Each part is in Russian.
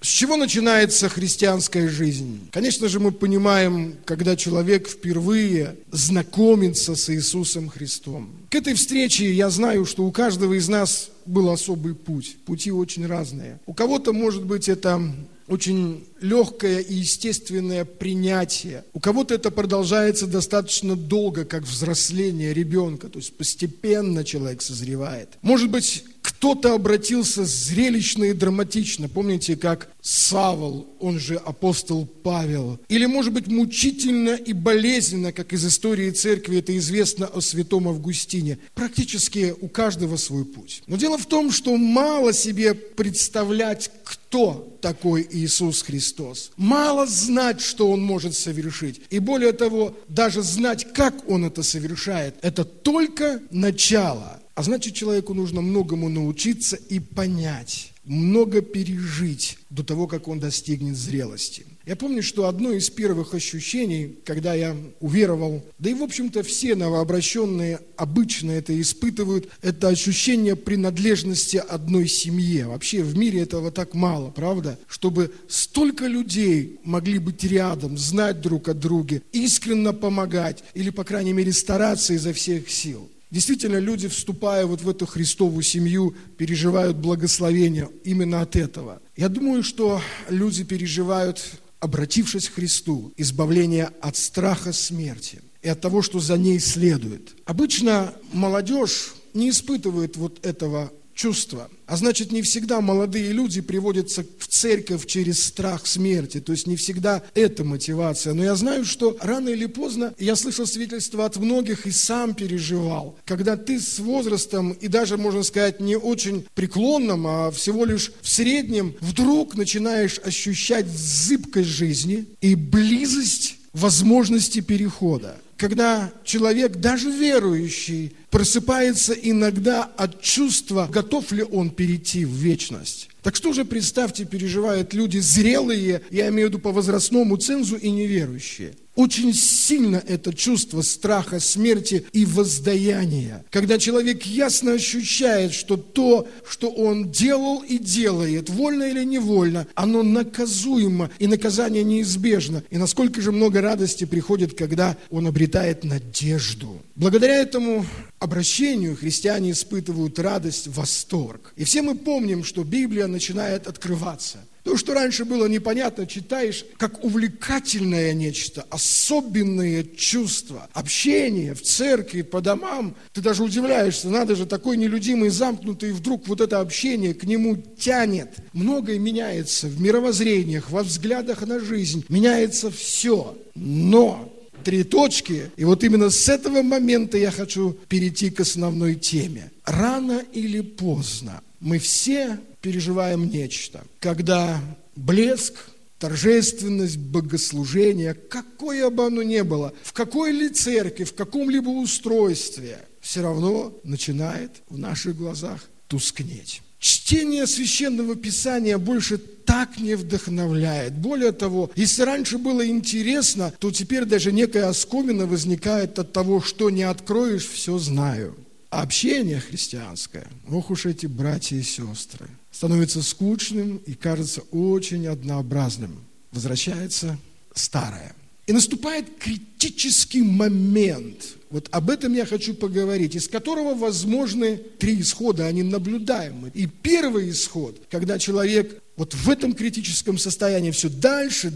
С чего начинается христианская жизнь? Конечно же, мы понимаем, когда человек впервые знакомится с Иисусом Христом. К этой встрече я знаю, что у каждого из нас был особый путь. Пути очень разные. У кого-то, может быть, это очень легкое и естественное принятие. У кого-то это продолжается достаточно долго, как взросление ребенка, то есть постепенно человек созревает. Может быть, кто-то обратился зрелищно и драматично. Помните, как Савл, он же апостол Павел. Или, может быть, мучительно и болезненно, как из истории церкви это известно о святом Августине. Практически у каждого свой путь. Но дело в том, что мало себе представлять, кто такой Иисус Христос. Мало знать, что Он может совершить. И более того, даже знать, как Он это совершает. Это только начало. А значит, человеку нужно многому научиться и понять, много пережить до того, как он достигнет зрелости. Я помню, что одно из первых ощущений, когда я уверовал, да и, в общем-то, все новообращенные обычно это испытывают, это ощущение принадлежности одной семье. Вообще в мире этого так мало, правда? Чтобы столько людей могли быть рядом, знать друг о друге, искренне помогать или, по крайней мере, стараться изо всех сил. Действительно, люди, вступая вот в эту Христову семью, переживают благословение именно от этого. Я думаю, что люди переживают, обратившись к Христу, избавление от страха смерти и от того, что за ней следует. Обычно молодежь не испытывает вот этого чувства. А значит, не всегда молодые люди приводятся в церковь через страх смерти. То есть не всегда это мотивация. Но я знаю, что рано или поздно, я слышал свидетельства от многих и сам переживал, когда ты с возрастом, и даже, можно сказать, не очень преклонным, а всего лишь в среднем, вдруг начинаешь ощущать зыбкость жизни и близость возможности перехода. Когда человек, даже верующий, просыпается иногда от чувства, готов ли он перейти в вечность. Так что же, представьте, переживают люди зрелые, я имею в виду по возрастному цензу, и неверующие. Очень сильно это чувство страха смерти и воздаяния. Когда человек ясно ощущает, что то, что он делал и делает, вольно или невольно, оно наказуемо, и наказание неизбежно. И насколько же много радости приходит, когда он обретает надежду. Благодаря этому обращению христиане испытывают радость, восторг. И все мы помним, что Библия начинает открываться. То, что раньше было непонятно, читаешь, как увлекательное нечто, особенное чувство, общение в церкви, по домам. Ты даже удивляешься, надо же, такой нелюдимый, замкнутый, и вдруг вот это общение к нему тянет. Многое меняется в мировоззрениях, во взглядах на жизнь, меняется все. Но 3 точки, и вот именно с этого момента я хочу перейти к основной теме. Рано или поздно мы все переживаем нечто, когда блеск, торжественность богослужения, какое бы оно ни было, в какой ли церкви, в каком-либо устройстве, все равно начинает в наших глазах тускнеть. Чтение Священного Писания больше так не вдохновляет. Более того, если раньше было интересно, то теперь даже некая оскомина возникает от того, что не откроешь, все знаю. А общение христианское, ох уж эти братья и сестры, становится скучным и кажется очень однообразным. Возвращается старое. И наступает критический момент, вот об этом я хочу поговорить, из которого возможны 3 исхода, они наблюдаемы. И первый исход, когда человек вот в этом критическом состоянии все дальше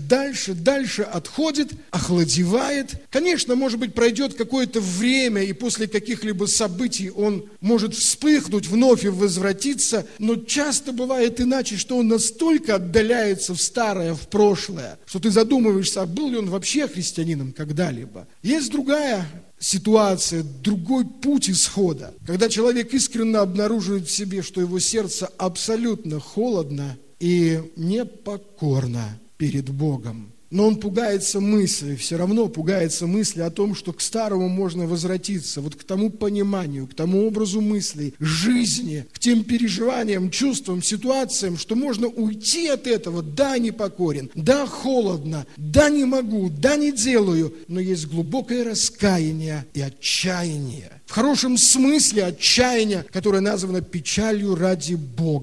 отходит, охладевает. Конечно, может быть, пройдет какое-то время, и после каких-либо событий он может вспыхнуть, вновь и возвратиться, но часто бывает иначе, что он настолько отдаляется в старое, в прошлое, что ты задумываешься, а был ли он вообще христианином когда-либо. Есть другая ситуация, другой путь исхода, когда человек искренне обнаруживает в себе, что его сердце абсолютно холодно и непокорно перед Богом. Но он пугается мысли, все равно пугается мысли о том, что к старому можно возвратиться, вот к тому пониманию, к тому образу мыслей, жизни, к тем переживаниям, чувствам, ситуациям, что можно уйти от этого. Да, непокорен, да, холодно, да, не могу, да, не делаю, но есть глубокое раскаяние и отчаяние. В хорошем смысле отчаяние, которое названо печалью ради Бога.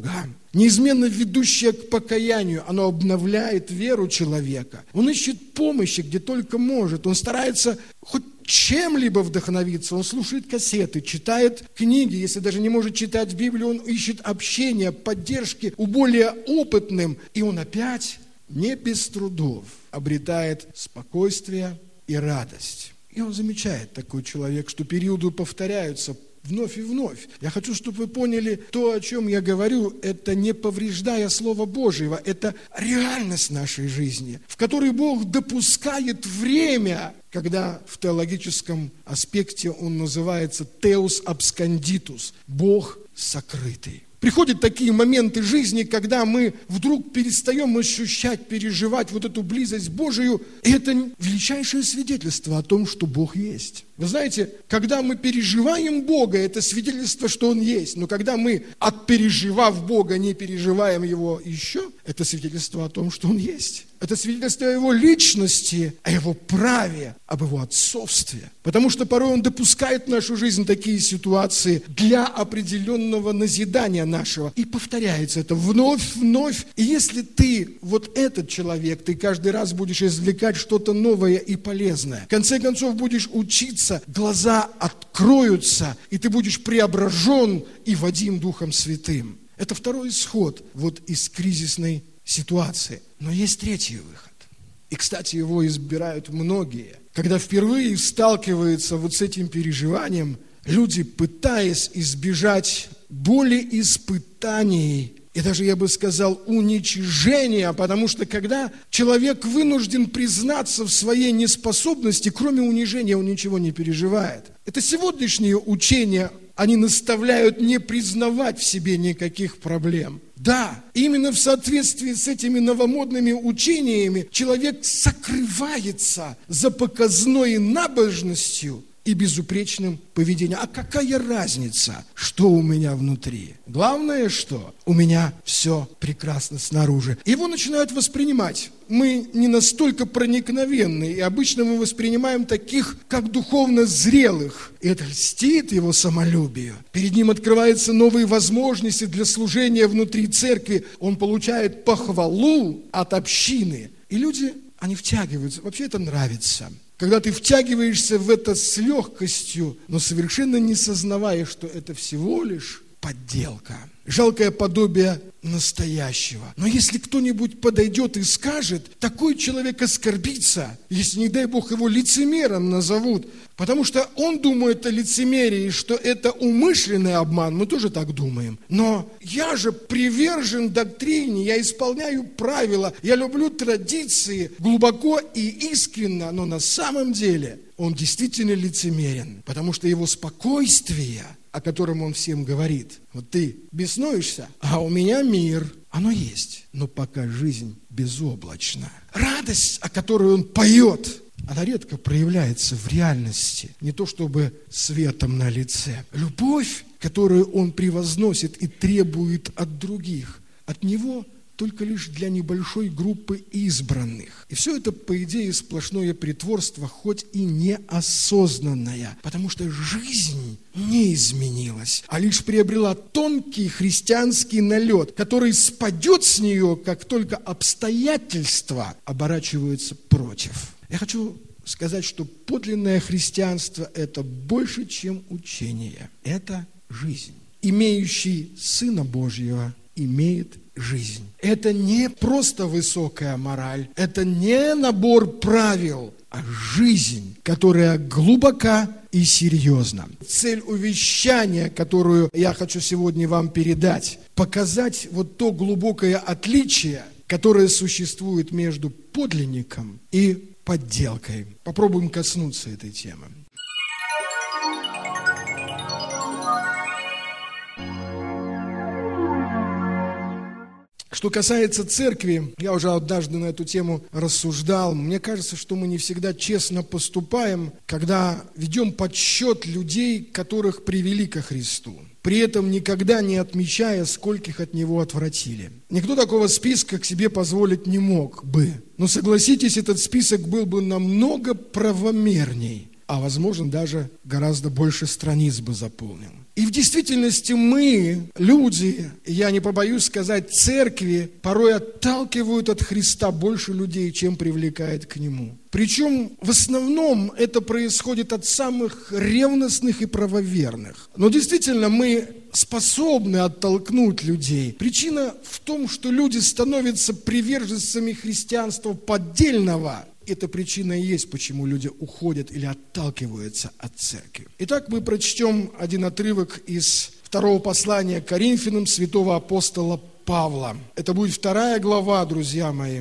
неизменно ведущее к покаянию. Оно обновляет веру человека. Он ищет помощи, где только может. Он старается хоть чем-либо вдохновиться. Он слушает кассеты, читает книги. Если даже не может читать Библию, он ищет общения, поддержки у более опытным. И он опять не без трудов обретает спокойствие и радость. И он замечает, такой человек, что периоды повторяются вновь и вновь. Я хочу, чтобы вы поняли, то, о чем я говорю, это не повреждая Слова Божьего, это реальность нашей жизни, в которой Бог допускает время, когда в теологическом аспекте он называется «теос абскандитус» – «Бог сокрытый». Приходят такие моменты жизни, когда мы вдруг перестаем ощущать, переживать вот эту близость Божию. И это величайшее свидетельство о том, что Бог есть. Вы знаете, когда мы переживаем Бога, это свидетельство, что Он есть. Но когда мы, отпереживав Бога, не переживаем Его еще, это свидетельство о том, что Он есть. Это свидетельство о Его личности, о Его праве, об Его отцовстве. Потому что порой Он допускает в нашу жизнь такие ситуации для определенного назидания нашего. И повторяется это вновь. И если ты, вот этот человек, ты каждый раз будешь извлекать что-то новое и полезное. В конце концов будешь учиться, глаза откроются, и ты будешь преображен и водим Духом Святым. Это второй исход вот из кризисной ситуации. Но есть третий выход. И, кстати, его избирают многие. Когда впервые сталкиваются вот с этим переживанием, люди, пытаясь избежать боли испытаний, и даже, я бы сказал, уничижения, потому что когда человек вынужден признаться в своей неспособности, кроме унижения он ничего не переживает. Это сегодняшние учения, они наставляют не признавать в себе никаких проблем. Да, именно в соответствии с этими новомодными учениями человек сокрывается за показной набожностью и безупречным поведением. А какая разница, что у меня внутри? Главное, что у меня все прекрасно снаружи. Его начинают воспринимать. Мы не настолько проникновенны, и обычно мы воспринимаем таких, как духовно зрелых. И это льстит его самолюбию. Перед ним открываются новые возможности для служения внутри церкви. Он получает похвалу от общины. И люди, они втягиваются. Вообще это нравится. Когда ты втягиваешься в это с легкостью, но совершенно не сознавая, что это всего лишь подделка, жалкое подобие настоящего. Но если кто-нибудь подойдет и скажет, такой человек оскорбится, если, не дай Бог, его лицемером назовут, потому что он думает о лицемерии, что это умышленный обман, мы тоже так думаем. Но я же привержен доктрине, я исполняю правила, я люблю традиции глубоко и искренно, но на самом деле он действительно лицемерен, потому что его спокойствие, о котором он всем говорит, вот ты беснуешься, а у меня мир, оно есть, но пока жизнь безоблачна. Радость, о которой он поет, она редко проявляется в реальности, не то чтобы светом на лице. Любовь, которую он превозносит и требует от других, от него только лишь для небольшой группы избранных. И все это, по идее, сплошное притворство, хоть и неосознанное, потому что жизнь не изменилась, а лишь приобрела тонкий христианский налет, который спадет с нее, как только обстоятельства оборачиваются против. Я хочу сказать, что подлинное христианство – это больше, чем учение. Это жизнь. Имеющий Сына Божьего имеет жизнь. Это не просто высокая мораль, это не набор правил, а жизнь, которая глубока и серьезна. Цель увещания, которую я хочу сегодня вам передать, показать вот то глубокое отличие, которое существует между подлинником и подделкой. Попробуем коснуться этой темы. Что касается церкви, я уже однажды на эту тему рассуждал. Мне кажется, что мы не всегда честно поступаем, когда ведем подсчет людей, которых привели ко Христу, при этом никогда не отмечая, скольких от Него отвратили. Никто такого списка к себе позволить не мог бы. Но согласитесь, этот список был бы намного правомерней, а возможно даже гораздо больше страниц бы заполнил. И в действительности мы, люди, я не побоюсь сказать, церкви, порой отталкивают от Христа больше людей, чем привлекает к Нему. Причем в основном это происходит от самых ревностных и правоверных. Но действительно мы способны оттолкнуть людей. Причина в том, что люди становятся приверженцами христианства поддельного. Эта причина и есть, почему люди уходят или отталкиваются от церкви. Итак, мы прочтем один отрывок из второго послания к Коринфянам святого апостола Павла. Это будет 2 глава, друзья мои,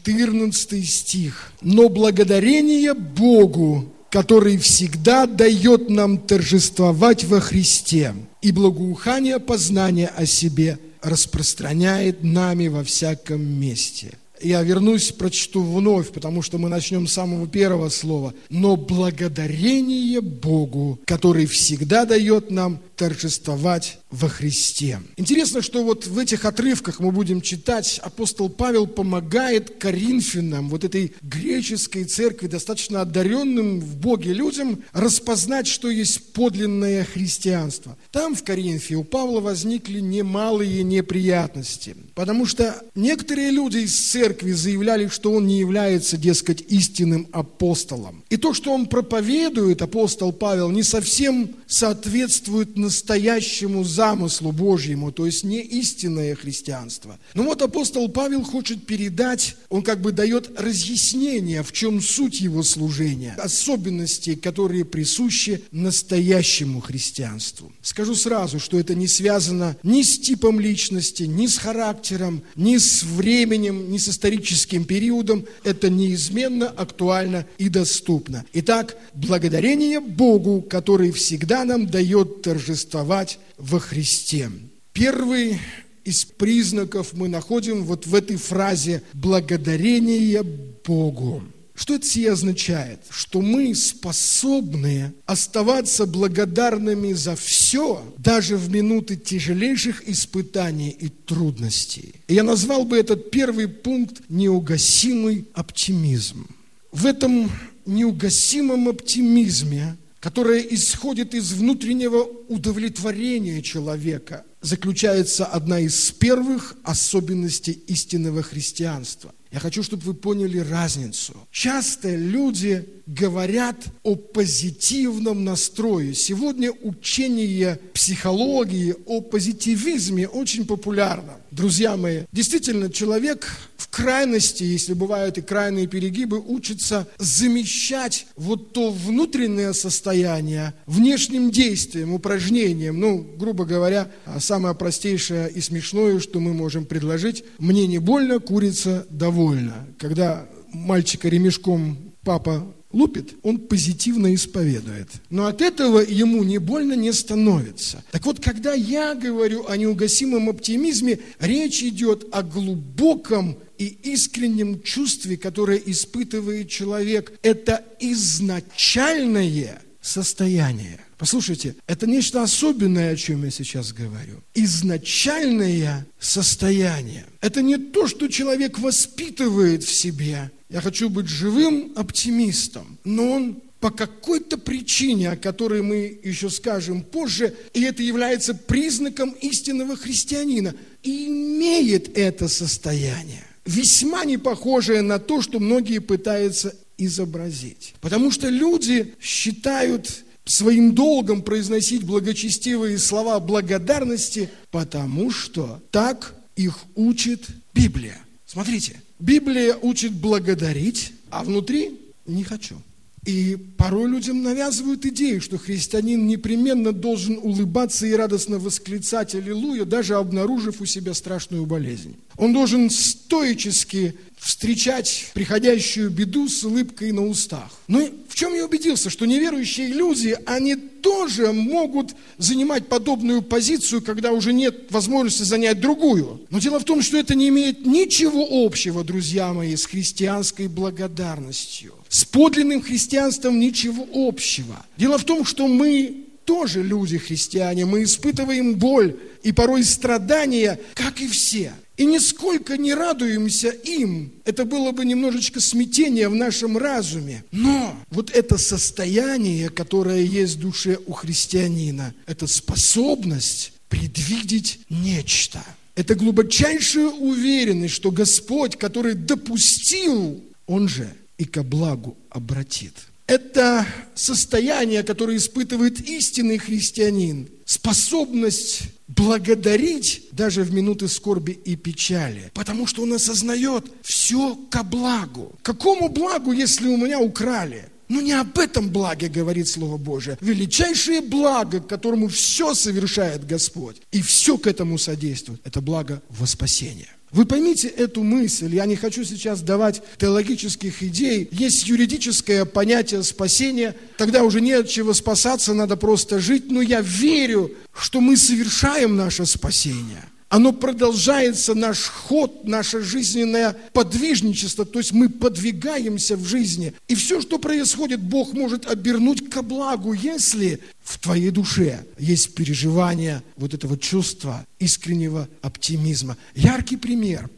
14 стих. «Но благодарение Богу, который всегда дает нам торжествовать во Христе, и благоухание познания о себе распространяет нами во всяком месте». Я вернусь, прочту вновь, потому что мы начнем с самого первого слова. «Но благодарение Богу, который всегда дает нам торжествовать во Христе». Интересно, что вот в этих отрывках мы будем читать, апостол Павел помогает коринфянам, вот этой греческой церкви, достаточно одаренным в Боге людям, распознать, что есть подлинное христианство. Там, в Коринфе, у Павла возникли немалые неприятности, потому что некоторые люди из церкви заявляли, что он не является, дескать, истинным апостолом. И то, что он проповедует, апостол Павел, не совсем соответствует настоящему замыслу Божьему, то есть не истинное христианство. Но вот апостол Павел хочет передать, он как бы дает разъяснение, в чем суть его служения, особенности, которые присущи настоящему христианству. Скажу сразу, что это не связано ни с типом личности, ни с характером, ни с временем, ни с историческим периодом. Это неизменно актуально и доступно. Итак, благодарение Богу, который всегда нам дает торжествовать во Христе. Первый из признаков мы находим вот в этой фразе «благодарение Богу». Что это сие означает? Что мы способны оставаться благодарными за все, даже в минуты тяжелейших испытаний и трудностей. И я назвал бы этот первый пункт «неугасимый оптимизм». В этом неугасимом оптимизме, которое исходит из внутреннего удовлетворения человека, заключается одна из первых особенностей истинного христианства. Я хочу, чтобы вы поняли разницу. Часто люди говорят о позитивном настрое. Сегодня учение психологии о позитивизме очень популярно. Друзья мои, действительно, человек в крайности, если бывают и крайние перегибы, учится замещать вот то внутреннее состояние внешним действием, упражнением. Грубо говоря, самое простейшее и смешное, что мы можем предложить: «Мне не больно, курица довольна». Когда мальчика ремешком папа лупит, он позитивно исповедует. Но от этого ему не больно не становится. Так вот, когда я говорю о неугасимом оптимизме, речь идет о глубоком и искреннем чувстве, которое испытывает человек. Это изначальное состояние. Послушайте, это нечто особенное, о чем я сейчас говорю. Изначальное состояние. Это не то, что человек воспитывает в себе. Я хочу быть живым оптимистом, но он по какой-то причине, о которой мы еще скажем позже, и это является признаком истинного христианина, имеет это состояние, весьма не похожее на то, что многие пытаются изобразить. Потому что люди считают своим долгом произносить благочестивые слова благодарности, потому что так их учит Библия. Смотрите, Библия учит благодарить, а внутри не хочу. И порой людям навязывают идею, что христианин непременно должен улыбаться и радостно восклицать «Аллилуйя», даже обнаружив у себя страшную болезнь. Он должен стоически встречать приходящую беду с улыбкой на устах. Но в чем я убедился? Что неверующие люди, они тоже могут занимать подобную позицию, когда уже нет возможности занять другую. Но дело в том, что это не имеет ничего общего, друзья мои, с христианской благодарностью. С подлинным христианством ничего общего. Дело в том, что мы тоже люди христиане, мы испытываем боль и порой страдания, как и все. И нисколько не радуемся им. Это было бы немножечко смятение в нашем разуме. Но вот это состояние, которое есть в душе у христианина, это способность предвидеть нечто. Это глубочайшая уверенность, что Господь, который допустил, Он же и ко благу обратит. Это состояние, которое испытывает истинный христианин, способность благодарить даже в минуты скорби и печали, потому что он осознает все ко благу. Какому благу, если у меня украли? Но не об этом благе говорит Слово Божие. Величайшее благо, к которому все совершает Господь, и все к этому содействует, это благо во спасение. Вы поймите эту мысль, я не хочу сейчас давать теологических идей. Есть юридическое понятие спасения, тогда уже не от чего спасаться, надо просто жить. Но я верю, что мы совершаем наше спасение. Оно продолжается, наш ход, наше жизненное подвижничество, то есть мы подвигаемся в жизни. И все, что происходит, Бог может обернуть ко благу, если в твоей душе есть переживание вот этого чувства искреннего оптимизма. Яркий пример.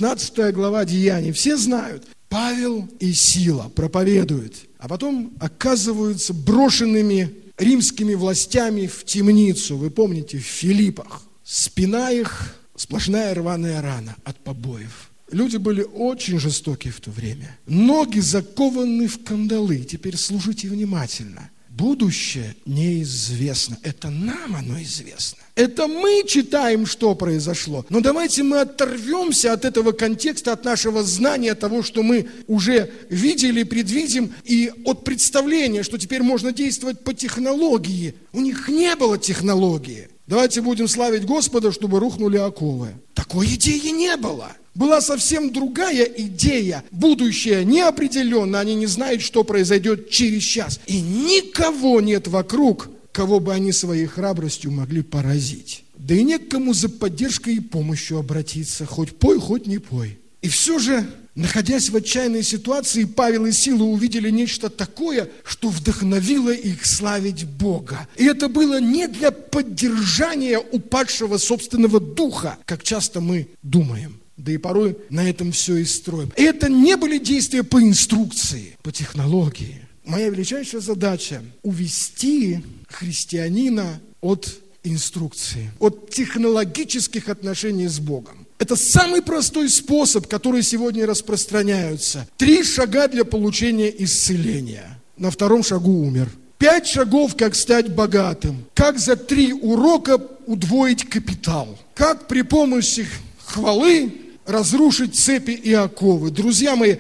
16 глава Деяний. Все знают. Павел и Сила проповедуют, а потом оказываются брошенными римскими властями в темницу. Вы помните, в Филиппах. Спина их сплошная рваная рана от побоев. Люди были очень жестоки в то время. Ноги закованы в кандалы. Теперь слушайте внимательно. Будущее неизвестно. Это нам оно известно. Это мы читаем, что произошло. Но давайте мы оторвемся от этого контекста, от нашего знания того, что мы уже видели, предвидим, и от представления, что теперь можно действовать по технологии. У них не было технологии. Давайте будем славить Господа, чтобы рухнули оковы. Такой идеи не было. Была совсем другая идея. Будущее неопределенно, они не знают, что произойдет через час. И никого нет вокруг, кого бы они своей храбростью могли поразить. Да и не к кому за поддержкой и помощью обратиться. Хоть пой, хоть не пой. И все же, находясь в отчаянной ситуации, Павел и Сила увидели нечто такое, что вдохновило их славить Бога. И это было не для поддержания упадшего собственного духа, как часто мы думаем. Да и порой на этом все и строим. И это не были действия по инструкции, по технологии. Моя величайшая задача – увести христианина от инструкции, от технологических отношений с Богом. Это самый простой способ, который сегодня распространяется. 3 шага для получения исцеления. На 2-м шагу умер. 5 шагов, как стать богатым. Как за 3 урока удвоить капитал. Как при помощи хвалы разрушить цепи и оковы. Друзья мои,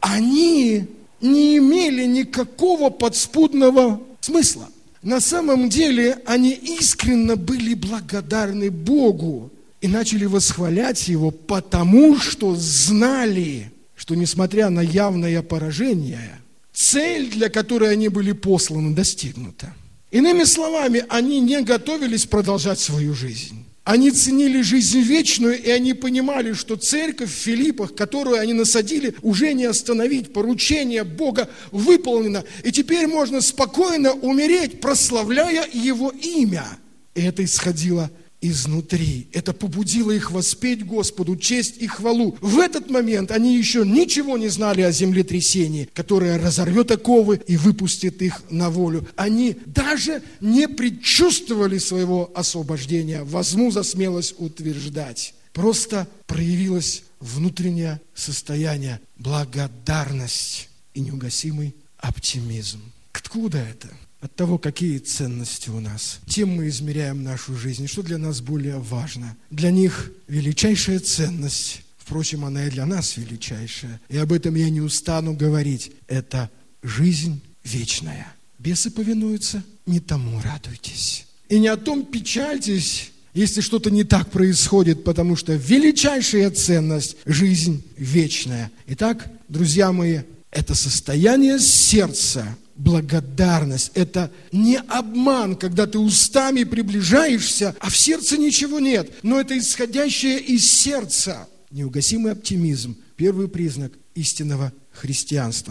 они не имели никакого подспудного смысла. На самом деле, они искренне были благодарны Богу и начали восхвалять Его, потому что знали, что несмотря на явное поражение, цель, для которой они были посланы, достигнута. Иными словами, они не готовились продолжать свою жизнь. Они ценили жизнь вечную, и они понимали, что церковь в Филиппах, которую они насадили, уже не остановить. Поручение Бога выполнено. И теперь можно спокойно умереть, прославляя Его имя. И это исходило изнутри. Это побудило их воспеть Господу честь и хвалу. В этот момент они еще ничего не знали о землетрясении, которое разорвет оковы и выпустит их на волю. Они даже не предчувствовали своего освобождения. Возьму за смелость утверждать. Просто проявилось внутреннее состояние, благодарность и неугасимый оптимизм. Откуда это? От того, какие ценности у нас. Тем мы измеряем нашу жизнь. Что для нас более важно? Для них величайшая ценность, впрочем, она и для нас величайшая. И об этом я не устану говорить. Это жизнь вечная. Бесы повинуются, не тому радуйтесь. И не о том печальтесь, если что-то не так происходит, потому что величайшая ценность – жизнь вечная. Итак, друзья мои, это состояние сердца, благодарность. Это не обман, когда ты устами приближаешься, а в сердце ничего нет. Но это исходящее из сердца. Неугасимый оптимизм. Первый признак истинного христианства.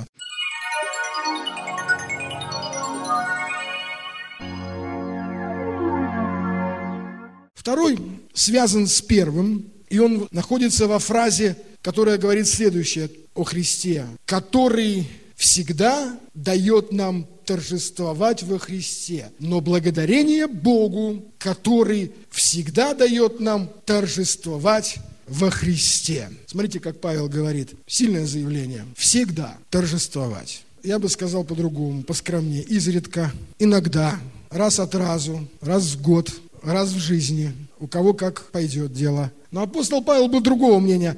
Второй связан с первым, и он находится во фразе, которая говорит следующее о Христе, который всегда дает нам торжествовать во Христе, но благодарение Богу, который всегда дает нам торжествовать во Христе. Смотрите, как Павел говорит, сильное заявление, всегда торжествовать. Я бы сказал по-другому, поскромнее, изредка, иногда, раз от разу, раз в год, раз в жизни, у кого как пойдет дело. Но апостол Павел был другого мнения,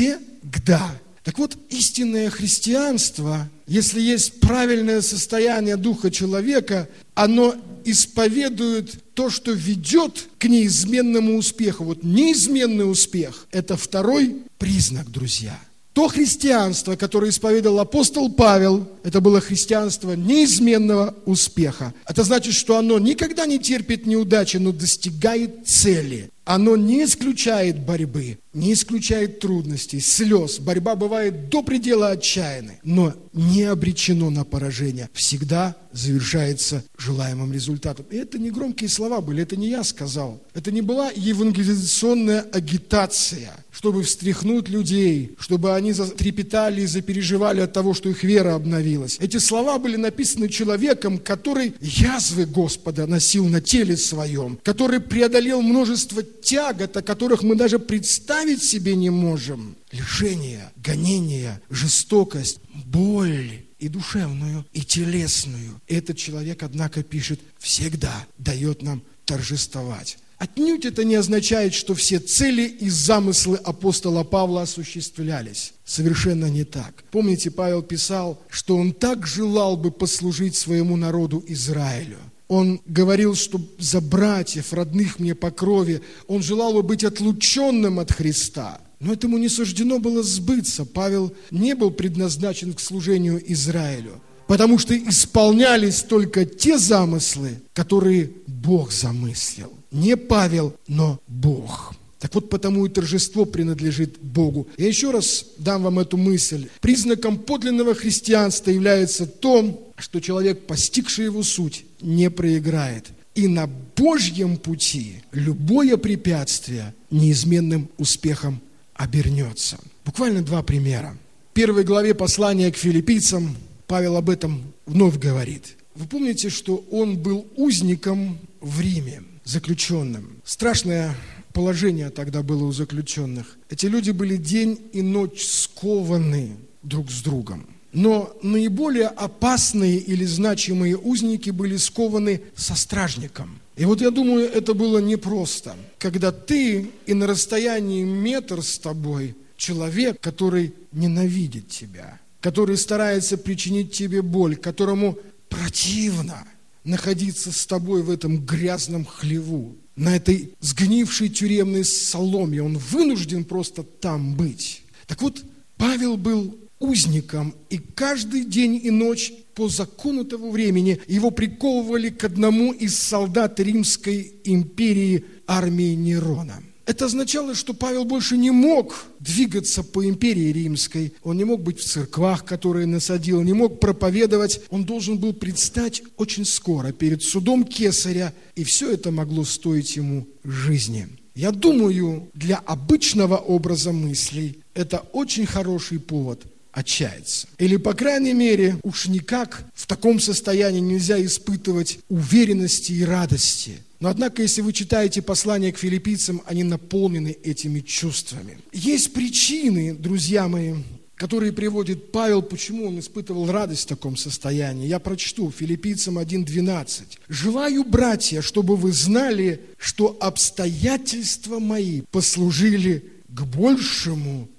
всегда. Так вот, истинное христианство, если есть правильное состояние духа человека, оно исповедует то, что ведет к неизменному успеху. Вот неизменный успех – это второй признак, друзья. То христианство, которое исповедовал апостол Павел, это было христианство неизменного успеха. Это значит, что оно никогда не терпит неудачи, но достигает цели. Оно не исключает борьбы, не исключает трудностей, слез. Борьба бывает до предела отчаянной, но не обречено на поражение. Всегда завершается желаемым результатом. И это не громкие слова были, это не я сказал. Это не была евангелизационная агитация, чтобы встряхнуть людей, чтобы они затрепетали и запереживали от того, что их вера обновилась. Эти слова были написаны человеком, который язвы Господа носил на теле своем, который преодолел множество тягот, о которых мы даже представить себе не можем. Лишение, гонение, жестокость, боль и душевную, и телесную. Этот человек, однако, пишет, всегда дает нам торжествовать. Отнюдь это не означает, что все цели и замыслы апостола Павла осуществлялись. Совершенно не так. Помните, Павел писал, что он так желал бы послужить своему народу Израилю. Он говорил, что за братьев, родных мне по крови, он желал бы быть отлученным от Христа. Но этому не суждено было сбыться. Павел не был предназначен к служению Израилю, потому что исполнялись только те замыслы, которые Бог замыслил. Не Павел, но Бог. Так вот, потому и торжество принадлежит Богу. Я еще раз дам вам эту мысль. Признаком подлинного христианства является то, что человек, постигший его суть, не проиграет. И на Божьем пути любое препятствие неизменным успехом обернется. Буквально два примера. В 1 главе послания к филиппийцам Павел об этом вновь говорит. Вы помните, что он был узником в Риме, заключенным. Страшное положение тогда было у заключенных. Эти люди были день и ночь скованы друг с другом. Но наиболее опасные или значимые узники были скованы со стражником. И вот я думаю, это было непросто, когда ты и на расстоянии метр с тобой человек, который ненавидит тебя, который старается причинить тебе боль, которому противно находиться с тобой в этом грязном хлеву, на этой сгнившей тюремной соломе. Он вынужден просто там быть. Так вот, Павел был узником, и каждый день и ночь по закону того времени его приковывали к одному из солдат Римской империи армии Нерона. Это означало, что Павел больше не мог двигаться по империи римской. Он не мог быть в церквах, которые насадил, не мог проповедовать. Он должен был предстать очень скоро перед судом Кесаря, и все это могло стоить ему жизни. Я думаю, для обычного образа мыслей это очень хороший повод отчаяться. Или, по крайней мере, уж никак в таком состоянии нельзя испытывать уверенности и радости. Но, однако, если вы читаете послание к филиппийцам, они наполнены этими чувствами. Есть причины, друзья мои, которые приводит Павел, почему он испытывал радость в таком состоянии. Я прочту филиппийцам 1:12. «Желаю, братья, чтобы вы знали, что обстоятельства мои послужили к большему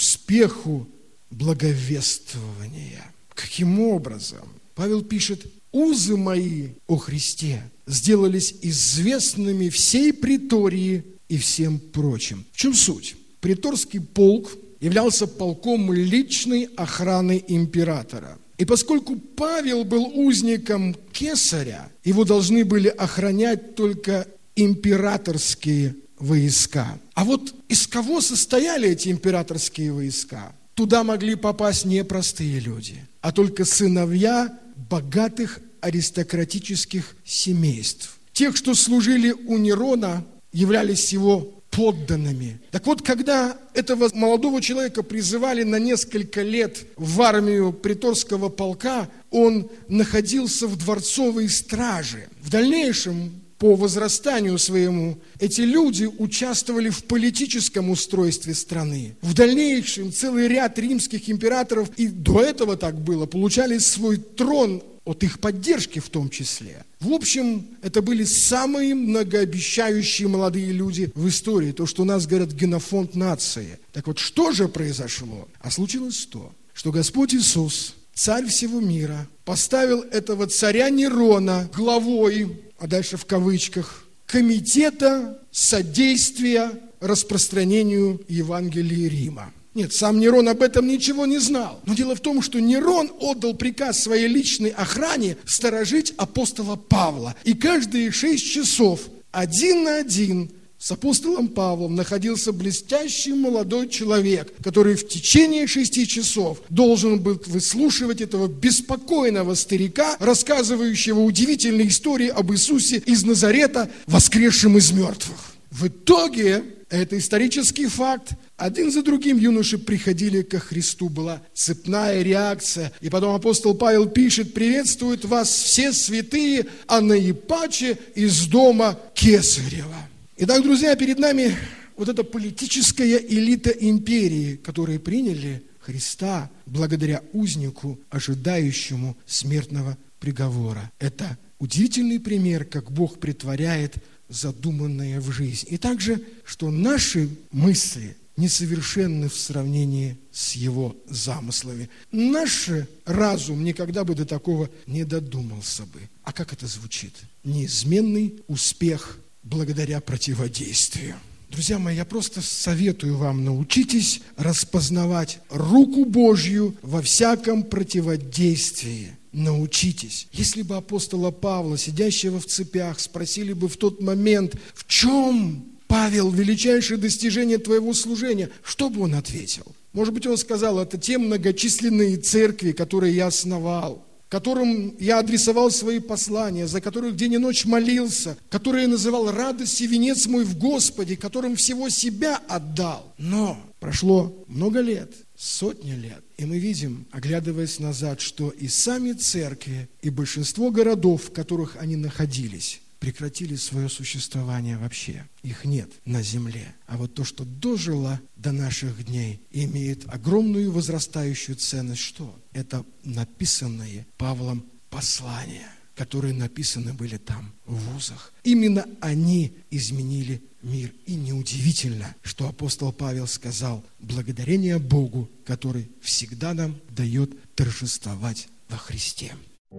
успеху благовествования». Каким образом? Павел пишет, «Узы мои о Христе сделались известными всей притории и всем прочим». В чем суть? Приторский полк являлся полком личной охраны императора. И поскольку Павел был узником Кесаря, его должны были охранять только императорские войска. А вот из кого состояли эти императорские войска? Туда могли попасть не простые люди, а только сыновья богатых аристократических семейств. Тех, что служили у Нерона, являлись его подданными. Так вот, когда этого молодого человека призывали на несколько лет в армию преторского полка, он находился в дворцовой страже. В дальнейшем, по возрастанию своему, эти люди участвовали в политическом устройстве страны. В дальнейшем целый ряд римских императоров, и до этого так было, получали свой трон от их поддержки в том числе. В общем, это были самые многообещающие молодые люди в истории. То, что у нас говорят генофонд нации. Так вот, что же произошло? А случилось то, что Господь Иисус, царь всего мира, поставил этого царя Нерона главой, а дальше в кавычках, комитета содействия распространению Евангелия Рима. Нет, сам Нерон об этом ничего не знал. Но дело в том, что Нерон отдал приказ своей личной охране сторожить апостола Павла. И каждые 6 часов, один на один, с апостолом Павлом находился блестящий молодой человек, который в течение 6 часов должен был выслушивать этого беспокойного старика, рассказывающего удивительные истории об Иисусе из Назарета, воскресшем из мертвых. В итоге, это исторический факт, один за другим юноши приходили ко Христу, была цепная реакция. И потом апостол Павел пишет: «Приветствуют вас все святые, а наипаче из дома Кесарева». Итак, друзья, перед нами вот эта политическая элита империи, которые приняли Христа благодаря узнику, ожидающему смертного приговора. Это удивительный пример, как Бог претворяет задуманное в жизнь. И также, что наши мысли несовершенны в сравнении с Его замыслами. Наш разум никогда бы до такого не додумался бы. А как это звучит? Неизменный успех благодаря противодействию. Друзья мои, я просто советую вам: научитесь распознавать руку Божью во всяком противодействии. Научитесь. Если бы апостола Павла, сидящего в цепях, спросили бы в тот момент: в чем, Павел, величайшее достижение твоего служения, что бы он ответил? Может быть, он сказал: это те многочисленные церкви, которые я основал, которым я адресовал свои послания, за которых день и ночь молился, которые я называл радость и венец мой в Господе, которым всего себя отдал. Но прошло много лет, сотни лет, и мы видим, оглядываясь назад, что и сами церкви, и большинство городов, в которых они находились, прекратили свое существование вообще. Их нет на земле. А вот то, что дожило до наших дней, имеет огромную возрастающую ценность. Что? Это написанные Павлом послания, которые написаны были там, в вузах. Именно они изменили мир. И неудивительно, что апостол Павел сказал: благодарение Богу, который всегда нам дает торжествовать во Христе.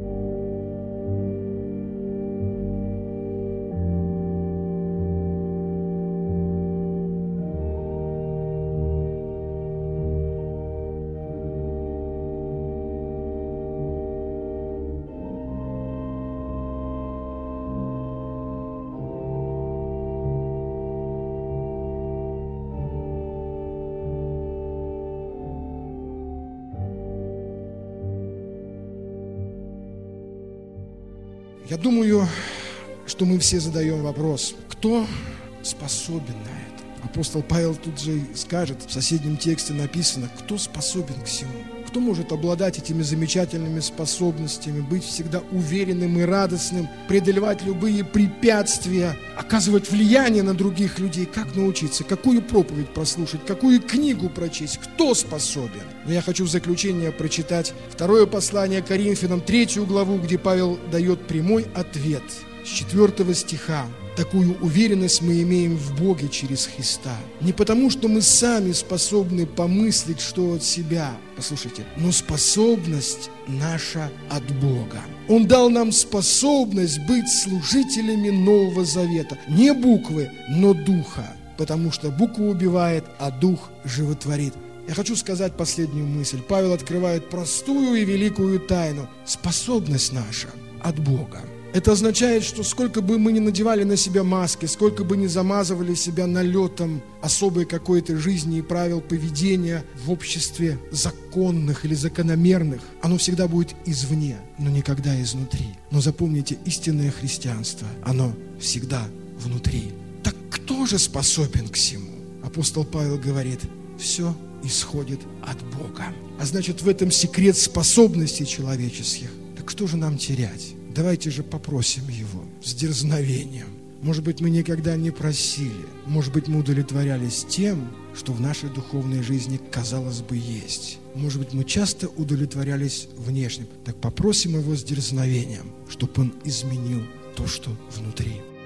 Я думаю, что мы все задаем вопрос: кто способен на это? Апостол Павел тут же скажет, в соседнем тексте написано: кто способен к всему? Кто может обладать этими замечательными способностями, быть всегда уверенным и радостным, преодолевать любые препятствия, оказывать влияние на других людей? Как научиться? Какую проповедь прослушать? Какую книгу прочесть? Кто способен? Но я хочу в заключение прочитать 2 послание Коринфянам, 3 главу, где Павел дает прямой ответ. С 4 стиха. Такую уверенность мы имеем в Боге через Христа. Не потому, что мы сами способны помыслить, что от себя, послушайте, но способность наша от Бога. Он дал нам способность быть служителями Нового Завета. Не буквы, но духа. Потому что буква убивает, а дух животворит. Я хочу сказать последнюю мысль. Павел открывает простую и великую тайну. Способность наша от Бога. Это означает, что сколько бы мы ни надевали на себя маски, сколько бы ни замазывали себя налетом особой какой-то жизни и правил поведения в обществе законных или закономерных, оно всегда будет извне, но никогда изнутри. Но запомните, истинное христианство, оно всегда внутри. Так кто тоже способен к всему. Апостол Павел говорит, все исходит от Бога. А значит, в этом секрет способностей человеческих. Так что же нам терять? Давайте же попросим Его с дерзновением. Может быть, мы никогда не просили. Может быть, мы удовлетворялись тем, что в нашей духовной жизни, казалось бы, есть. Может быть, мы часто удовлетворялись внешним. Так попросим Его с дерзновением, чтобы Он изменил то, что внутри.